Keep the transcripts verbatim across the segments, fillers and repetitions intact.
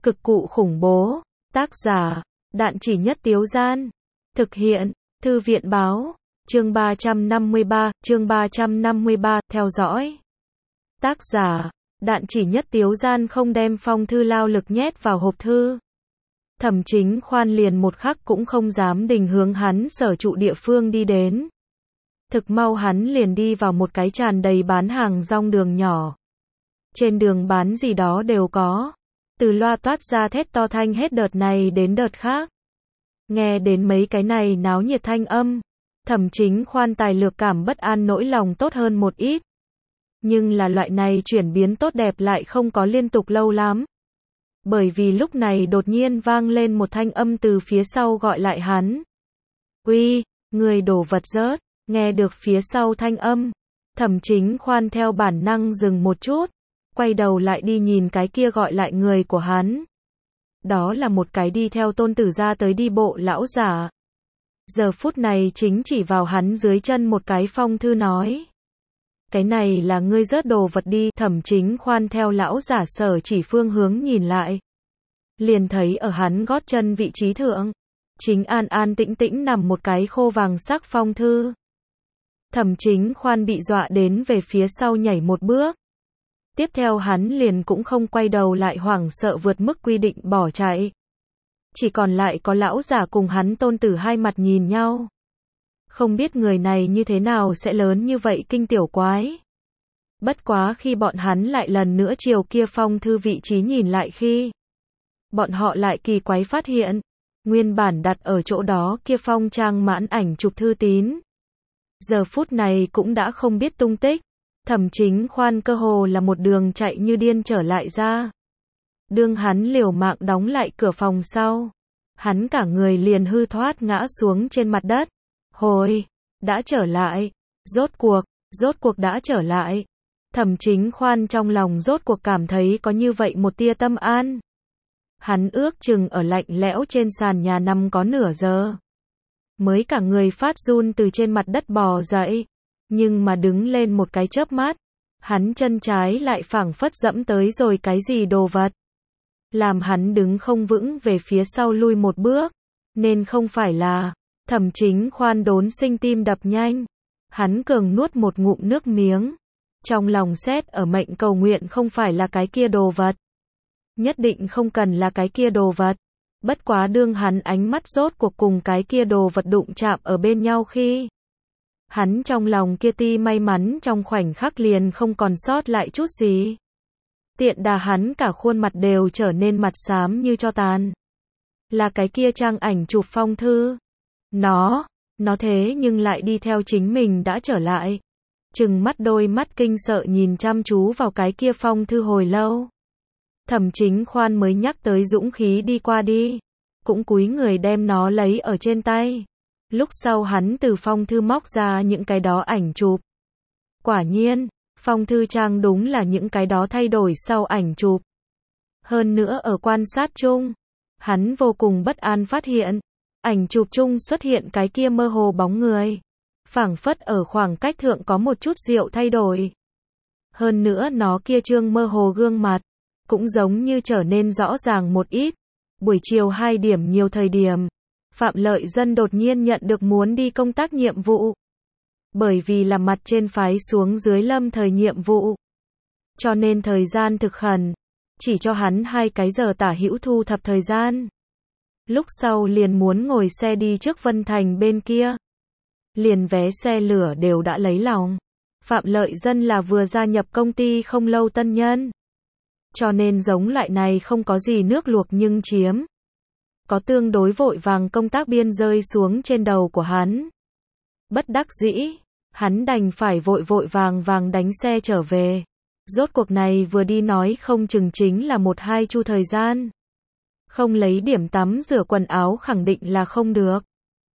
Cực cụ khủng bố. Tác giả, Đạn Chỉ Nhất Tiếu Gian. Thực hiện, Thư viện báo. Chương ba trăm năm mươi ba, chương ba trăm năm mươi ba, theo dõi. Tác giả, Đạn Chỉ Nhất Tiếu Gian không đem phong thư lao lực nhét vào hộp thư. Thẩm Chính Khoan liền một khắc cũng không dám đình hướng hắn sở trụ địa phương đi đến. Thực mau hắn liền đi vào một cái tràn đầy bán hàng rong đường nhỏ. Trên đường bán gì đó đều có. Từ loa toát ra thét to thanh hết đợt này đến đợt khác. Nghe đến mấy cái này náo nhiệt thanh âm, Thẩm Chính Khoan tài lược cảm bất an nỗi lòng tốt hơn một ít. Nhưng là loại này chuyển biến tốt đẹp lại không có liên tục lâu lắm. Bởi vì lúc này đột nhiên vang lên một thanh âm từ phía sau gọi lại hắn. Uy, người đổ vật rớt. Nghe được phía sau thanh âm, Thẩm Chính Khoan theo bản năng dừng một chút, quay đầu lại đi nhìn cái kia gọi lại người của hắn. Đó là một cái đi theo tôn tử ra tới đi bộ lão giả. Giờ phút này chính chỉ vào hắn dưới chân một cái phong thư nói. Cái này là ngươi rớt đồ vật đi. Thẩm Chính Khoan theo lão giả sở chỉ phương hướng nhìn lại. Liền thấy ở hắn gót chân vị trí thượng, chính an an tĩnh tĩnh nằm một cái khô vàng sắc phong thư. Thẩm Chính Khoan bị dọa đến về phía sau nhảy một bước. Tiếp theo hắn liền cũng không quay đầu lại hoảng sợ vượt mức quy định bỏ chạy. Chỉ còn lại có lão giả cùng hắn tôn tử hai mặt nhìn nhau. Không biết người này như thế nào sẽ lớn như vậy kinh tiểu quái. Bất quá khi bọn hắn lại lần nữa chiều kia phong thư vị trí nhìn lại khi. Bọn họ lại kỳ quái phát hiện. Nguyên bản đặt ở chỗ đó kia phong trang mãn ảnh chụp thư tín. Giờ phút này cũng đã không biết tung tích. Thẩm Chính Khoan cơ hồ là một đường chạy như điên trở lại ra. Đương hắn liều mạng đóng lại cửa phòng sau. Hắn cả người liền hư thoát ngã xuống trên mặt đất. Hồi, đã trở lại. Rốt cuộc, rốt cuộc đã trở lại. Thẩm Chính Khoan trong lòng rốt cuộc cảm thấy có như vậy một tia tâm an. Hắn ước chừng ở lạnh lẽo trên sàn nhà nằm có nửa giờ. Mới cả người phát run từ trên mặt đất bò dậy. Nhưng mà đứng lên một cái chớp mắt, hắn chân trái lại phảng phất dẫm tới rồi cái gì đồ vật. Làm hắn đứng không vững về phía sau lui một bước. Nên không phải là. Thẩm Chính Khoan đốn sinh tim đập nhanh. Hắn cường nuốt một ngụm nước miếng. Trong lòng xét ở mệnh cầu nguyện không phải là cái kia đồ vật. Nhất định không cần là cái kia đồ vật. Bất quá đương hắn ánh mắt rốt cuộc cùng cái kia đồ vật đụng chạm ở bên nhau khi. Hắn trong lòng kia ti may mắn trong khoảnh khắc liền không còn sót lại chút gì. Tiện đà hắn cả khuôn mặt đều trở nên mặt xám như tro tàn. Là cái kia trang ảnh chụp phong thư. Nó, nó thế nhưng lại đi theo chính mình đã trở lại. Trừng mắt đôi mắt kinh sợ nhìn chăm chú vào cái kia phong thư hồi lâu. Thẩm Chính Khoan mới nhắc tới dũng khí đi qua đi. Cũng cúi người đem nó lấy ở trên tay. Lúc sau hắn từ phong thư móc ra những cái đó ảnh chụp. Quả nhiên, phong thư trang đúng là những cái đó thay đổi sau ảnh chụp. Hơn nữa ở quan sát chung, hắn vô cùng bất an phát hiện, ảnh chụp chung xuất hiện cái kia mơ hồ bóng người. Phảng phất ở khoảng cách thượng có một chút diệu thay đổi. Hơn nữa nó kia trương mơ hồ gương mặt, cũng giống như trở nên rõ ràng một ít. Buổi chiều hai điểm nhiều thời điểm. Phạm Lợi Dân đột nhiên nhận được muốn đi công tác nhiệm vụ. Bởi vì là mặt trên phái xuống dưới lâm thời nhiệm vụ. Cho nên thời gian thực khẩn. Chỉ cho hắn hai cái giờ tả hữu thu thập thời gian. Lúc sau liền muốn ngồi xe đi trước Vân Thành bên kia. Liền vé xe lửa đều đã lấy lòng. Phạm Lợi Dân là vừa gia nhập công ty không lâu tân nhân. Cho nên giống loại này không có gì nước luộc nhưng chiếm. Có tương đối vội vàng công tác biên rơi xuống trên đầu của hắn. Bất đắc dĩ, hắn đành phải vội vội vàng vàng đánh xe trở về. Rốt cuộc này vừa đi nói không chừng chính là một hai chu thời gian. Không lấy điểm tắm rửa quần áo khẳng định là không được.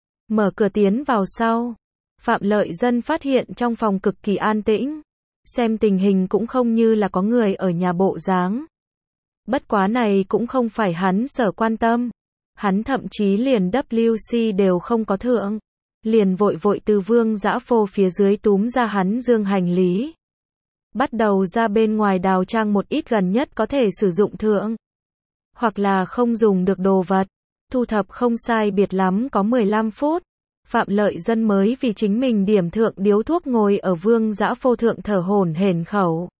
Mở cửa tiến vào sau. Phạm Lợi Dân phát hiện trong phòng cực kỳ an tĩnh. Xem tình hình cũng không như là có người ở nhà bộ dáng. Bất quá này cũng không phải hắn sở quan tâm. Hắn thậm chí liền W C đều không có thượng. Liền vội vội từ Vương Dã Phô phía dưới túm ra hắn dương hành lý. Bắt đầu ra bên ngoài đào trang một ít gần nhất có thể sử dụng thượng. hoặc là không dùng được đồ vật. Thu thập không sai biệt lắm có mười lăm phút. Phạm Lợi Dân mới vì chính mình điểm thượng điếu thuốc ngồi ở Vương Dã Phô thượng thở hổn hển khẩu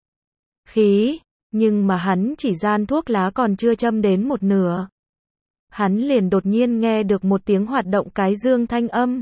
khí, nhưng mà hắn chỉ gian thuốc lá còn chưa châm đến một nửa. Hắn liền đột nhiên nghe được một tiếng hoạt động cái dương thanh âm.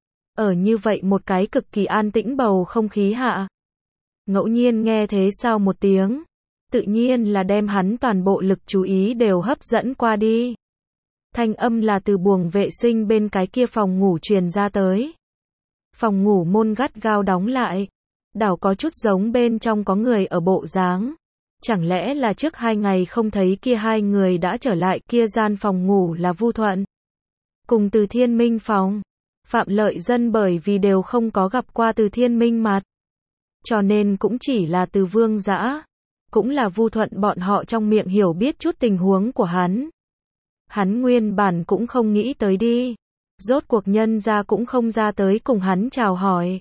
Ở như vậy một cái cực kỳ an tĩnh bầu không khí hạ. Ngẫu nhiên nghe thế sau một tiếng, tự nhiên là đem hắn toàn bộ lực chú ý đều hấp dẫn qua đi. Thanh âm là từ buồng vệ sinh bên cái kia phòng ngủ truyền ra tới. Phòng ngủ môn gắt gao đóng lại. Đảo có chút giống bên trong có người ở bộ dáng. Chẳng lẽ là trước hai ngày không thấy kia hai người đã trở lại, kia gian phòng ngủ là Vu Thuận cùng Từ Thiên Minh phòng. Phạm Lợi Dân bởi vì đều không có gặp qua Từ Thiên Minh mặt, cho nên cũng chỉ là từ Vương Dã, cũng là Vu Thuận bọn họ trong miệng hiểu biết chút tình huống của hắn. Hắn nguyên bản cũng không nghĩ tới đi. Rốt cuộc nhân ra cũng không ra tới cùng hắn chào hỏi.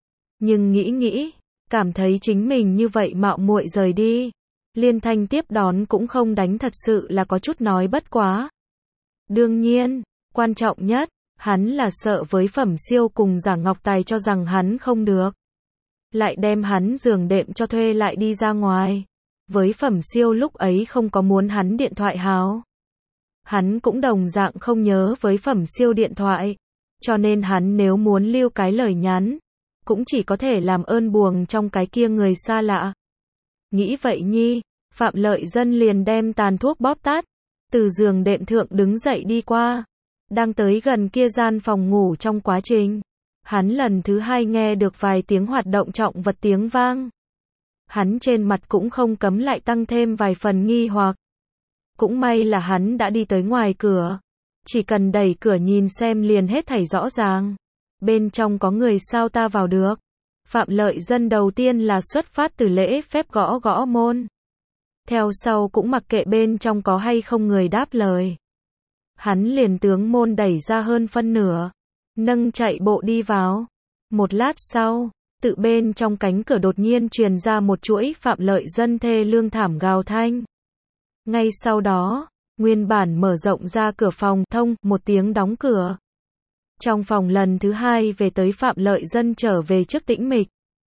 Nhưng nghĩ nghĩ, cảm thấy chính mình như vậy mạo muội rời đi. Liên thanh tiếp đón cũng không đánh, thật sự là có chút nói bất quá. Đương nhiên, quan trọng nhất, hắn là sợ với Phẩm Siêu cùng Giả Ngọc Tài cho rằng hắn không được. Lại đem hắn giường đệm cho thuê lại đi ra ngoài. Với Phẩm Siêu lúc ấy không có muốn hắn điện thoại hào. Hắn cũng đồng dạng không nhớ với Phẩm Siêu điện thoại. Cho nên hắn nếu muốn lưu cái lời nhắn, cũng chỉ có thể làm ơn buồng trong cái kia người xa lạ. Nghĩ vậy nhi, Phạm Lợi Dân liền đem tàn thuốc bóp tắt, từ giường đệm thượng đứng dậy đi qua. Đang tới gần kia gian phòng ngủ trong quá trình, hắn lần thứ hai nghe được vài tiếng hoạt động trọng vật tiếng vang. Hắn trên mặt cũng không cấm lại tăng thêm vài phần nghi hoặc. Cũng may là hắn đã đi tới ngoài cửa. Chỉ cần đẩy cửa nhìn xem liền hết thảy rõ ràng. Bên trong có người sao ta vào được. Phạm Lợi Dân đầu tiên là xuất phát từ lễ phép gõ gõ môn. Theo sau cũng mặc kệ bên trong có hay không người đáp lời. Hắn liền tướng môn đẩy ra hơn phân nửa. Nâng chạy bộ đi vào. Một lát sau, tự bên trong cánh cửa đột nhiên truyền ra một chuỗi Phạm Lợi Dân thê lương thảm gào thanh. Ngay sau đó, nguyên bản mở rộng ra cửa phòng, thông, một tiếng đóng cửa. Trong phòng lần thứ hai về tới Phạm Lợi Dân trở về trước tĩnh mịch.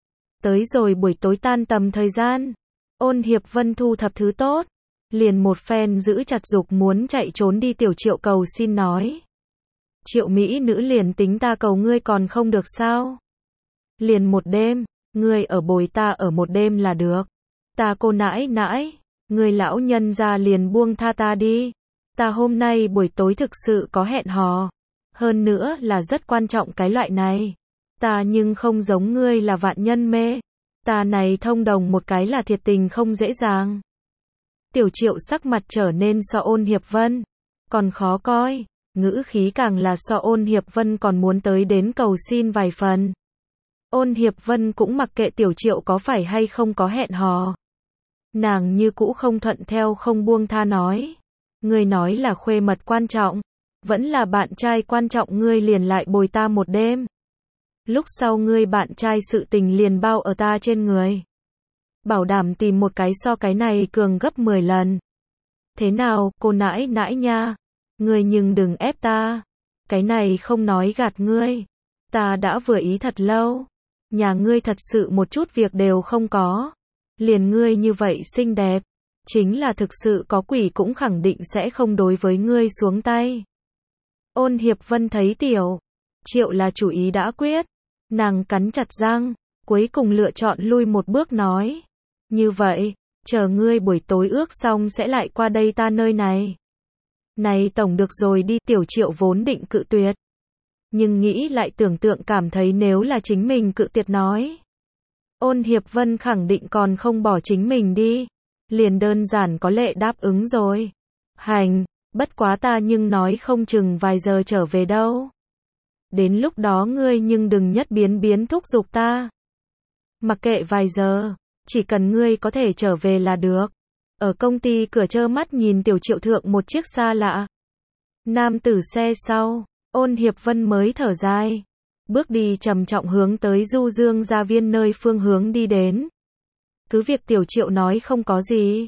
Tới rồi buổi tối tan tầm thời gian, Ôn Hiệp Vân thu thập thứ tốt, liền một phen giữ chặt dục muốn chạy trốn đi Tiểu Triệu cầu xin nói. Triệu Mỹ nữ liền tính ta cầu ngươi còn không được sao? Liền một đêm, ngươi ở bồi ta ở một đêm là được. Ta cô nãi nãi, ngươi lão nhân ra liền buông tha ta đi. Ta hôm nay buổi tối thực sự có hẹn hò. Hơn nữa là rất quan trọng cái loại này. Ta nhưng không giống ngươi là vạn nhân mê. Ta này thông đồng một cái là thiệt tình không dễ dàng. Tiểu Triệu sắc mặt trở nên so Ôn Hiệp Vân còn khó coi, ngữ khí càng là so Ôn Hiệp Vân còn muốn tới đến cầu xin vài phần. Ôn Hiệp Vân cũng mặc kệ Tiểu Triệu có phải hay không có hẹn hò. Nàng như cũ không thuận theo không buông tha nói. Ngươi nói là khuê mật quan trọng, vẫn là bạn trai quan trọng, ngươi liền lại bồi ta một đêm. Lúc sau ngươi bạn trai sự tình liền bao ở ta trên người. Bảo đảm tìm một cái so cái này cường gấp mười lần. Thế nào, cô nãi nãi nha? Ngươi nhưng đừng ép ta. Cái này không nói gạt ngươi. Ta đã vừa ý thật lâu. Nhà ngươi thật sự một chút việc đều không có. Liền ngươi như vậy xinh đẹp. Chính là thực sự có quỷ cũng khẳng định sẽ không đối với ngươi xuống tay. Ôn Hiệp Vân thấy Tiểu Triệu là chủ ý đã quyết. Nàng cắn chặt răng, cuối cùng lựa chọn lui một bước nói. Như vậy, chờ ngươi buổi tối ước xong sẽ lại qua đây ta nơi này. Này tổng được rồi đi. Tiểu Triệu vốn định cự tuyệt. Nhưng nghĩ lại tưởng tượng cảm thấy nếu là chính mình cự tuyệt nói. Ôn Hiệp Vân khẳng định còn không bỏ chính mình đi. Liền đơn giản có lệ đáp ứng rồi. Hành, bất quá ta nhưng nói không chừng vài giờ trở về đâu. Đến lúc đó ngươi nhưng đừng nhất biến biến thúc giục ta. Mặc kệ vài giờ, chỉ cần ngươi có thể trở về là được. Ở công ty cửa trơ mắt nhìn Tiểu Triệu thượng một chiếc xa lạ. Nam tử xe sau, Ôn Hiệp Vân mới thở dài. Bước đi trầm trọng hướng tới Du Dương Gia Viên nơi phương hướng đi đến. Cứ việc Tiểu Triệu nói không có gì.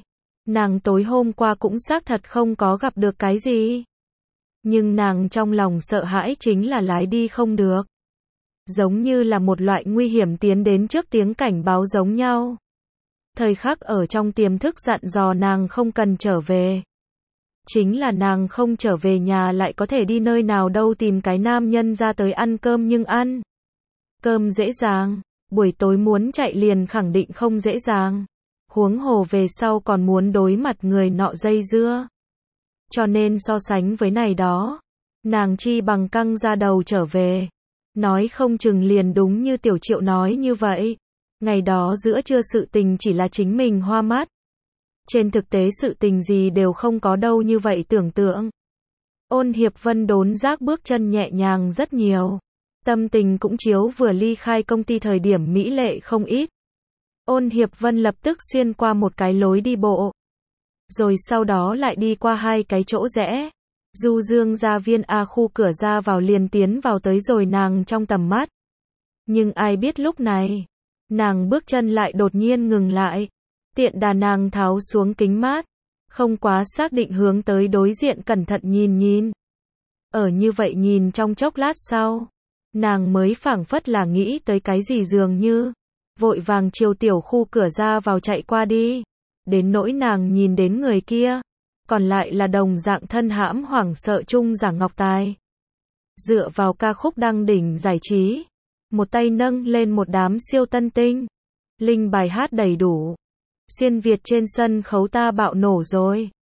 Nàng tối hôm qua cũng xác thật không có gặp được cái gì. Nhưng nàng trong lòng sợ hãi chính là lái đi không được. Giống như là một loại nguy hiểm tiến đến trước tiếng cảnh báo giống nhau. Thời khắc ở trong tiềm thức dặn dò nàng không cần trở về. Chính là nàng không trở về nhà lại có thể đi nơi nào đâu, tìm cái nam nhân ra tới ăn cơm, nhưng ăn cơm dễ dàng, buổi tối muốn chạy liền khẳng định không dễ dàng. Huống hồ về sau còn muốn đối mặt người nọ dây dưa. Cho nên so sánh với này đó, nàng chi bằng căng ra đầu trở về. Nói không chừng liền đúng như Tiểu Triệu nói như vậy. Ngày đó giữa trưa sự tình chỉ là chính mình hoa mắt. Trên thực tế sự tình gì đều không có đâu như vậy tưởng tượng. Ôn Hiệp Vân đốn giác bước chân nhẹ nhàng rất nhiều. Tâm tình cũng chiếu vừa ly khai công ty thời điểm mỹ lệ không ít. Ôn Hiệp Vân lập tức xuyên qua một cái lối đi bộ. Rồi sau đó lại đi qua hai cái chỗ rẽ. Du Dương gia viên A khu cửa ra vào liền tiến vào tới rồi nàng trong tầm mắt. Nhưng ai biết lúc này, nàng bước chân lại đột nhiên ngừng lại. Tiện đà nàng tháo xuống kính mát, không quá xác định hướng tới đối diện cẩn thận nhìn nhìn. Ở như vậy nhìn trong chốc lát sau, nàng mới phảng phất là nghĩ tới cái gì dường như, vội vàng chiều tiểu khu cửa ra vào chạy qua đi. Đến nỗi nàng nhìn đến người kia, còn lại là đồng dạng thân hãm hoảng sợ chung Giả Ngọc Tài. Dựa vào ca khúc đăng đỉnh giải trí, một tay nâng lên một đám siêu tân tinh. Linh bài hát đầy đủ. Xuyên Việt trên sân khấu ta bạo nổ rồi.